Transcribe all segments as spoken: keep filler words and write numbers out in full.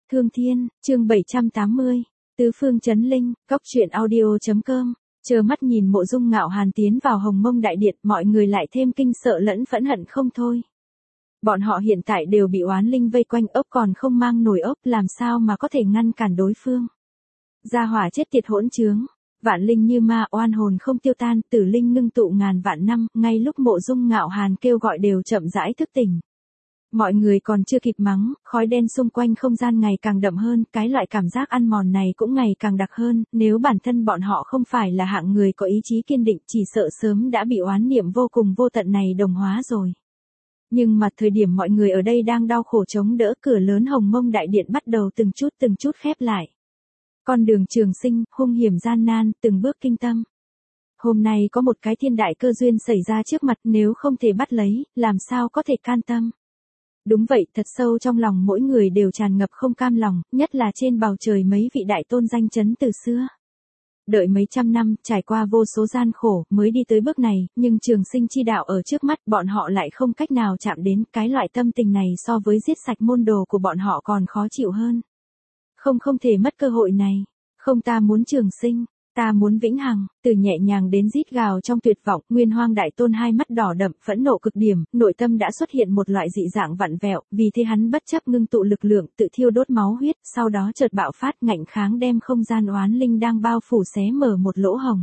Thương Thiên, chương bảy trăm tám mươi, Tứ Phương Chấn Linh, Cốc truyện audio chấm com. Chờ mắt nhìn Mộ Dung Ngạo Hàn tiến vào Hồng Mông Đại Điện, mọi người lại thêm kinh sợ lẫn phẫn hận không thôi. Bọn họ hiện tại đều bị oán linh vây quanh, ốc còn không mang nổi ốc, làm sao mà có thể ngăn cản đối phương. Gia hỏa chết tiệt hỗn trướng, vạn linh như ma, oan hồn không tiêu tan, tử linh ngưng tụ ngàn vạn năm, ngay lúc Mộ Dung Ngạo Hàn kêu gọi đều chậm rãi thức tỉnh. Mọi người còn chưa kịp mắng, khói đen xung quanh không gian ngày càng đậm hơn, cái loại cảm giác ăn mòn này cũng ngày càng đặc hơn, nếu bản thân bọn họ không phải là hạng người có ý chí kiên định, chỉ sợ sớm đã bị oán niệm vô cùng vô tận này đồng hóa rồi. Nhưng mà thời điểm mọi người ở đây đang đau khổ chống đỡ, cửa lớn Hồng Mông Đại Điện bắt đầu từng chút từng chút khép lại. Con đường trường sinh, hung hiểm gian nan, từng bước kinh tâm. Hôm nay có một cái thiên đại cơ duyên xảy ra trước mặt, nếu không thể bắt lấy, làm sao có thể can tâm. Đúng vậy, thật sâu trong lòng mỗi người đều tràn ngập không cam lòng, nhất là trên bầu trời mấy vị đại tôn danh chấn từ xưa. Đợi mấy trăm năm, trải qua vô số gian khổ, mới đi tới bước này, nhưng trường sinh chi đạo ở trước mắt, bọn họ lại không cách nào chạm đến, cái loại tâm tình này so với giết sạch môn đồ của bọn họ còn khó chịu hơn. Không không thể mất cơ hội này, không, ta muốn trường sinh. Ta muốn vĩnh hằng, từ nhẹ nhàng đến rít gào trong tuyệt vọng, Nguyên Hoang Đại Tôn hai mắt đỏ đậm, phẫn nộ cực điểm, nội tâm đã xuất hiện một loại dị dạng vặn vẹo, vì thế hắn bất chấp ngưng tụ lực lượng, tự thiêu đốt máu huyết, sau đó chợt bạo phát, ngạnh kháng đem không gian oán linh đang bao phủ xé mở một lỗ hồng.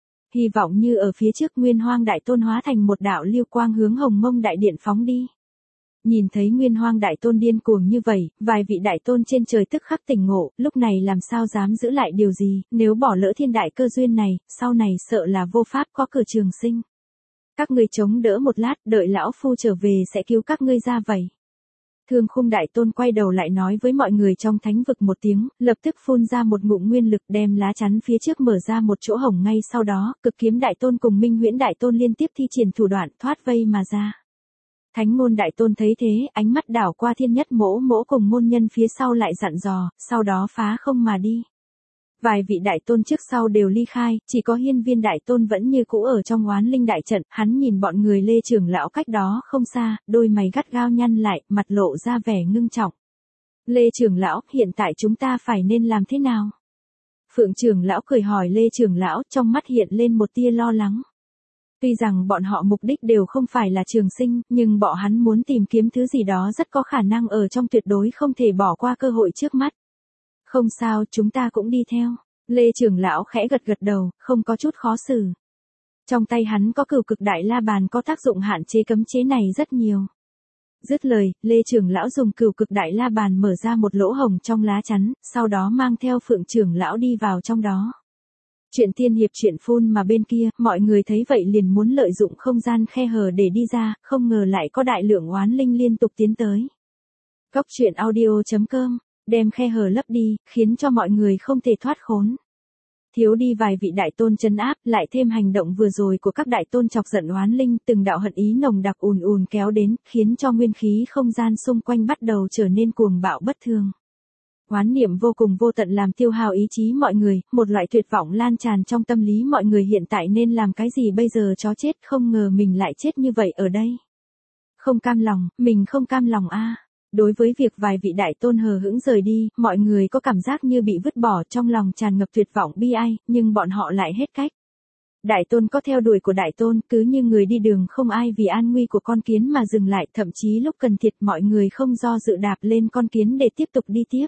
Hy vọng như ở phía trước, Nguyên Hoang Đại Tôn hóa thành một đạo lưu quang hướng Hồng Mông Đại Điện phóng đi. Nhìn thấy Nguyên Hoang Đại Tôn điên cuồng như vậy, vài vị đại tôn trên trời tức khắc tỉnh ngộ, lúc này làm sao dám giữ lại điều gì, nếu bỏ lỡ thiên đại cơ duyên này, sau này sợ là vô pháp có cửa trường sinh. Các ngươi chống đỡ một lát, đợi lão phu trở về sẽ cứu các ngươi ra vậy. Thương Khung Đại Tôn quay đầu lại nói với mọi người trong thánh vực một tiếng, lập tức phun ra một ngụm nguyên lực, đem lá chắn phía trước mở ra một chỗ hổng, ngay sau đó, Cực Kiếm Đại Tôn cùng Minh Huyễn Đại Tôn liên tiếp thi triển thủ đoạn thoát vây mà ra. Thánh Ngôn Đại Tôn thấy thế, ánh mắt đảo qua Thiên Nhất Mỗ Mỗ cùng môn nhân phía sau lại dặn dò, sau đó phá không mà đi. Vài vị đại tôn trước sau đều ly khai, chỉ có Hiên Viên Đại Tôn vẫn như cũ ở trong oán linh đại trận, hắn nhìn bọn người Lê trưởng lão cách đó không xa, đôi mày gắt gao nhăn lại, mặt lộ ra vẻ ngưng trọng. Lê trưởng lão, hiện tại chúng ta phải nên làm thế nào? Phượng trưởng lão cười hỏi Lê trưởng lão, trong mắt hiện lên một tia lo lắng. Tuy rằng bọn họ mục đích đều không phải là trường sinh, nhưng bọn hắn muốn tìm kiếm thứ gì đó rất có khả năng ở trong, tuyệt đối không thể bỏ qua cơ hội trước mắt. Không sao, chúng ta cũng đi theo. Lê trưởng lão khẽ gật gật đầu, không có chút khó xử. Trong tay hắn có Cửu Cực Đại La Bàn, có tác dụng hạn chế cấm chế này rất nhiều. Dứt lời, Lê trưởng lão dùng Cửu Cực Đại La Bàn mở ra một lỗ hồng trong lá chắn, sau đó mang theo Phượng trưởng lão đi vào trong đó. Chuyện tiên hiệp chuyện phun mà bên kia, mọi người thấy vậy liền muốn lợi dụng không gian khe hở để đi ra, không ngờ lại có đại lượng oán linh liên tục tiến tới. Cốc truyện audio chấm com, đem khe hở lấp đi, khiến cho mọi người không thể thoát khốn. Thiếu đi vài vị đại tôn trấn áp, lại thêm hành động vừa rồi của các đại tôn chọc giận oán linh, từng đạo hận ý nồng đặc ùn ùn kéo đến, khiến cho nguyên khí không gian xung quanh bắt đầu trở nên cuồng bạo bất thường. Oán niệm vô cùng vô tận làm tiêu hao ý chí mọi người, một loại tuyệt vọng lan tràn trong tâm lý mọi người, hiện tại nên làm cái gì bây giờ, chó chết, không ngờ mình lại chết như vậy ở đây. Không cam lòng, mình không cam lòng a. Đối với việc vài vị đại tôn hờ hững rời đi, mọi người có cảm giác như bị vứt bỏ, trong lòng tràn ngập tuyệt vọng bi ai, nhưng bọn họ lại hết cách. Đại tôn có theo đuổi của đại tôn, cứ như người đi đường không ai vì an nguy của con kiến mà dừng lại, thậm chí lúc cần thiệt mọi người không do dự đạp lên con kiến để tiếp tục đi tiếp.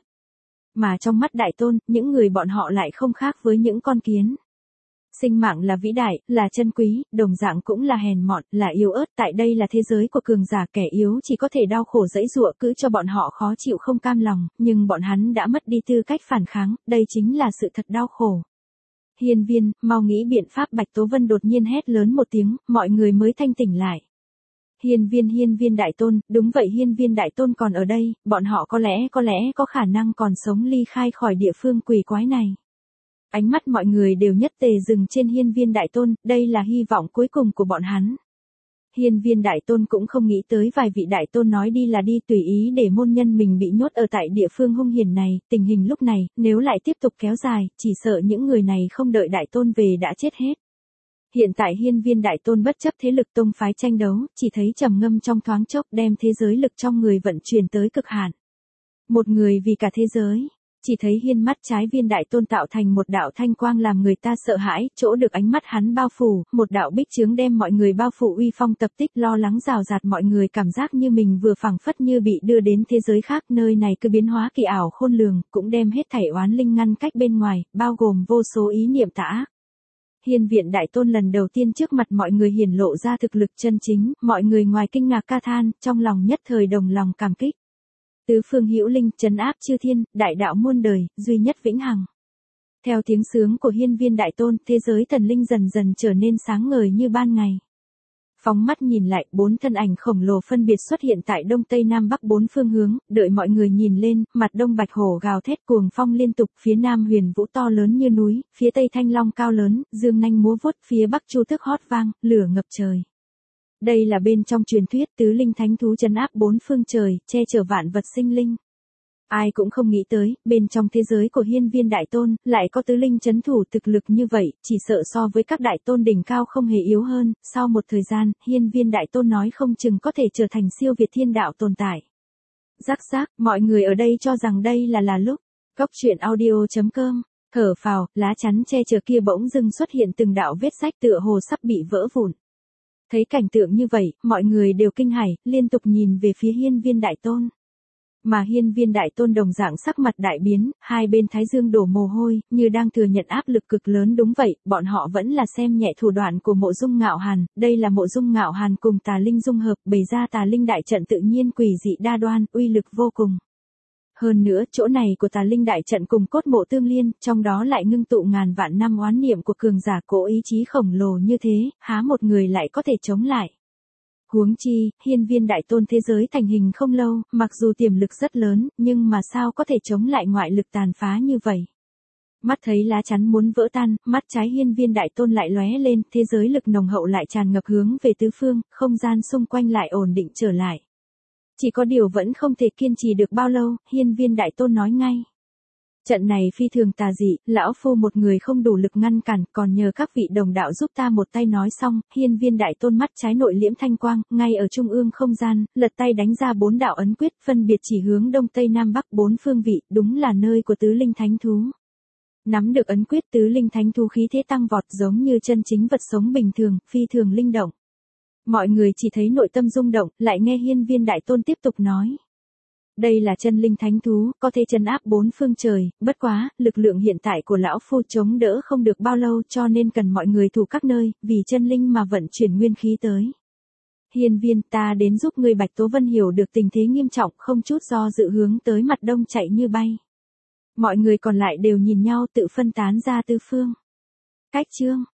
Mà trong mắt đại tôn, những người bọn họ lại không khác với những con kiến. Sinh mạng là vĩ đại, là chân quý, đồng dạng cũng là hèn mọn, là yếu ớt, tại đây là thế giới của cường giả, kẻ yếu chỉ có thể đau khổ dẫy dụa, cứ cho bọn họ khó chịu không cam lòng, nhưng bọn hắn đã mất đi tư cách phản kháng, đây chính là sự thật đau khổ. Hiên Viên, mau nghĩ biện pháp. Bạch Tố Vân đột nhiên hét lớn một tiếng, mọi người mới thanh tỉnh lại. Hiên Viên Hiên Viên Đại Tôn, đúng vậy, Hiên Viên Đại Tôn còn ở đây, bọn họ có lẽ có lẽ có khả năng còn sống ly khai khỏi địa phương quỷ quái này. Ánh mắt mọi người đều nhất tề dừng trên Hiên Viên Đại Tôn, đây là hy vọng cuối cùng của bọn hắn. Hiên Viên Đại Tôn cũng không nghĩ tới vài vị đại tôn nói đi là đi, tùy ý để môn nhân mình bị nhốt ở tại địa phương hung hiểm này, tình hình lúc này, nếu lại tiếp tục kéo dài, chỉ sợ những người này không đợi đại tôn về đã chết hết. Hiện tại Hiên Viên Đại Tôn bất chấp thế lực tông phái tranh đấu, chỉ thấy trầm ngâm trong thoáng chốc, đem thế giới lực trong người vận chuyển tới cực hạn. Một người vì cả thế giới. Chỉ thấy hiên mắt trái viên đại tôn tạo thành một đạo thanh quang làm người ta sợ hãi, chỗ được ánh mắt hắn bao phủ, một đạo bích chướng đem mọi người bao phủ uy phong tập tích lo lắng rào rạt mọi người cảm giác như mình vừa phảng phất như bị đưa đến thế giới khác, nơi này cứ biến hóa kỳ ảo khôn lường, cũng đem hết thảy oán linh ngăn cách bên ngoài, bao gồm vô số ý niệm tà ác. Hiên viện đại tôn lần đầu tiên trước mặt mọi người hiển lộ ra thực lực chân chính, mọi người ngoài kinh ngạc ca than, trong lòng nhất thời đồng lòng cảm kích. Tứ phương hữu linh, trấn áp chư thiên, đại đạo muôn đời, duy nhất vĩnh hằng. Theo tiếng sướng của hiên viên đại tôn, thế giới thần linh dần dần trở nên sáng ngời như ban ngày. Phóng mắt nhìn lại, bốn thân ảnh khổng lồ phân biệt xuất hiện tại đông tây nam bắc bốn phương hướng, đợi mọi người nhìn lên, mặt đông bạch hổ gào thét cuồng phong liên tục, phía nam huyền vũ to lớn như núi, phía tây thanh long cao lớn, dương nanh múa vuốt, phía bắc chu tước hót vang, lửa ngập trời. Đây là bên trong truyền thuyết tứ linh thánh thú trấn áp bốn phương trời, che chở vạn vật sinh linh. Ai cũng không nghĩ tới, bên trong thế giới của hiên viên đại tôn, lại có tứ linh trấn thủ thực lực như vậy, chỉ sợ so với các đại tôn đỉnh cao không hề yếu hơn, sau một thời gian, hiên viên đại tôn nói không chừng có thể trở thành siêu việt thiên đạo tồn tại. Rắc rắc, mọi người ở đây cho rằng đây là là lúc, Cốc truyện audio chấm com, thở phào, lá chắn che chở kia bỗng dưng xuất hiện từng đạo vết rách tựa hồ sắp bị vỡ vụn. Thấy cảnh tượng như vậy, mọi người đều kinh hãi, liên tục nhìn về phía hiên viên đại tôn. Mà hiên viên đại tôn đồng dạng sắc mặt đại biến, hai bên thái dương đổ mồ hôi, như đang thừa nhận áp lực cực lớn. Đúng vậy, bọn họ vẫn là xem nhẹ thủ đoạn của mộ dung ngạo hàn, đây là mộ dung ngạo hàn cùng tà linh dung hợp, bày ra tà linh đại trận tự nhiên quỷ dị đa đoan, uy lực vô cùng. Hơn nữa, chỗ này của tà linh đại trận cùng cốt mộ tương liên, trong đó lại ngưng tụ ngàn vạn năm oán niệm của cường giả cố ý chí khổng lồ như thế, há một người lại có thể chống lại. Huống chi, hiên viên đại tôn thế giới thành hình không lâu, mặc dù tiềm lực rất lớn, nhưng mà sao có thể chống lại ngoại lực tàn phá như vậy. Mắt thấy lá chắn muốn vỡ tan, mắt trái hiên viên đại tôn lại lóe lên, thế giới lực nồng hậu lại tràn ngập hướng về tứ phương, không gian xung quanh lại ổn định trở lại. Chỉ có điều vẫn không thể kiên trì được bao lâu, hiên viên đại tôn nói ngay. Trận này phi thường tà dị, lão phu một người không đủ lực ngăn cản, còn nhờ các vị đồng đạo giúp ta một tay. Nói xong, hiên viên đại tôn mắt trái nội liễm thanh quang, ngay ở trung ương không gian, lật tay đánh ra bốn đạo ấn quyết, phân biệt chỉ hướng đông tây nam bắc bốn phương vị, đúng là nơi của tứ linh thánh thú. Nắm được ấn quyết, tứ linh thánh thú khí thế tăng vọt giống như chân chính vật sống bình thường, phi thường linh động. Mọi người chỉ thấy nội tâm rung động, lại nghe hiên viên đại tôn tiếp tục nói. Đây là chân linh thánh thú, có thể trấn áp bốn phương trời, bất quá, lực lượng hiện tại của lão phu chống đỡ không được bao lâu cho nên cần mọi người thủ các nơi, vì chân linh mà vận chuyển nguyên khí tới. Hiên viên, ta đến giúp người. Bạch Tố Vân hiểu được tình thế nghiêm trọng, không chút do dự hướng tới mặt đông chạy như bay. Mọi người còn lại đều nhìn nhau tự phân tán ra tứ phương. Cách chương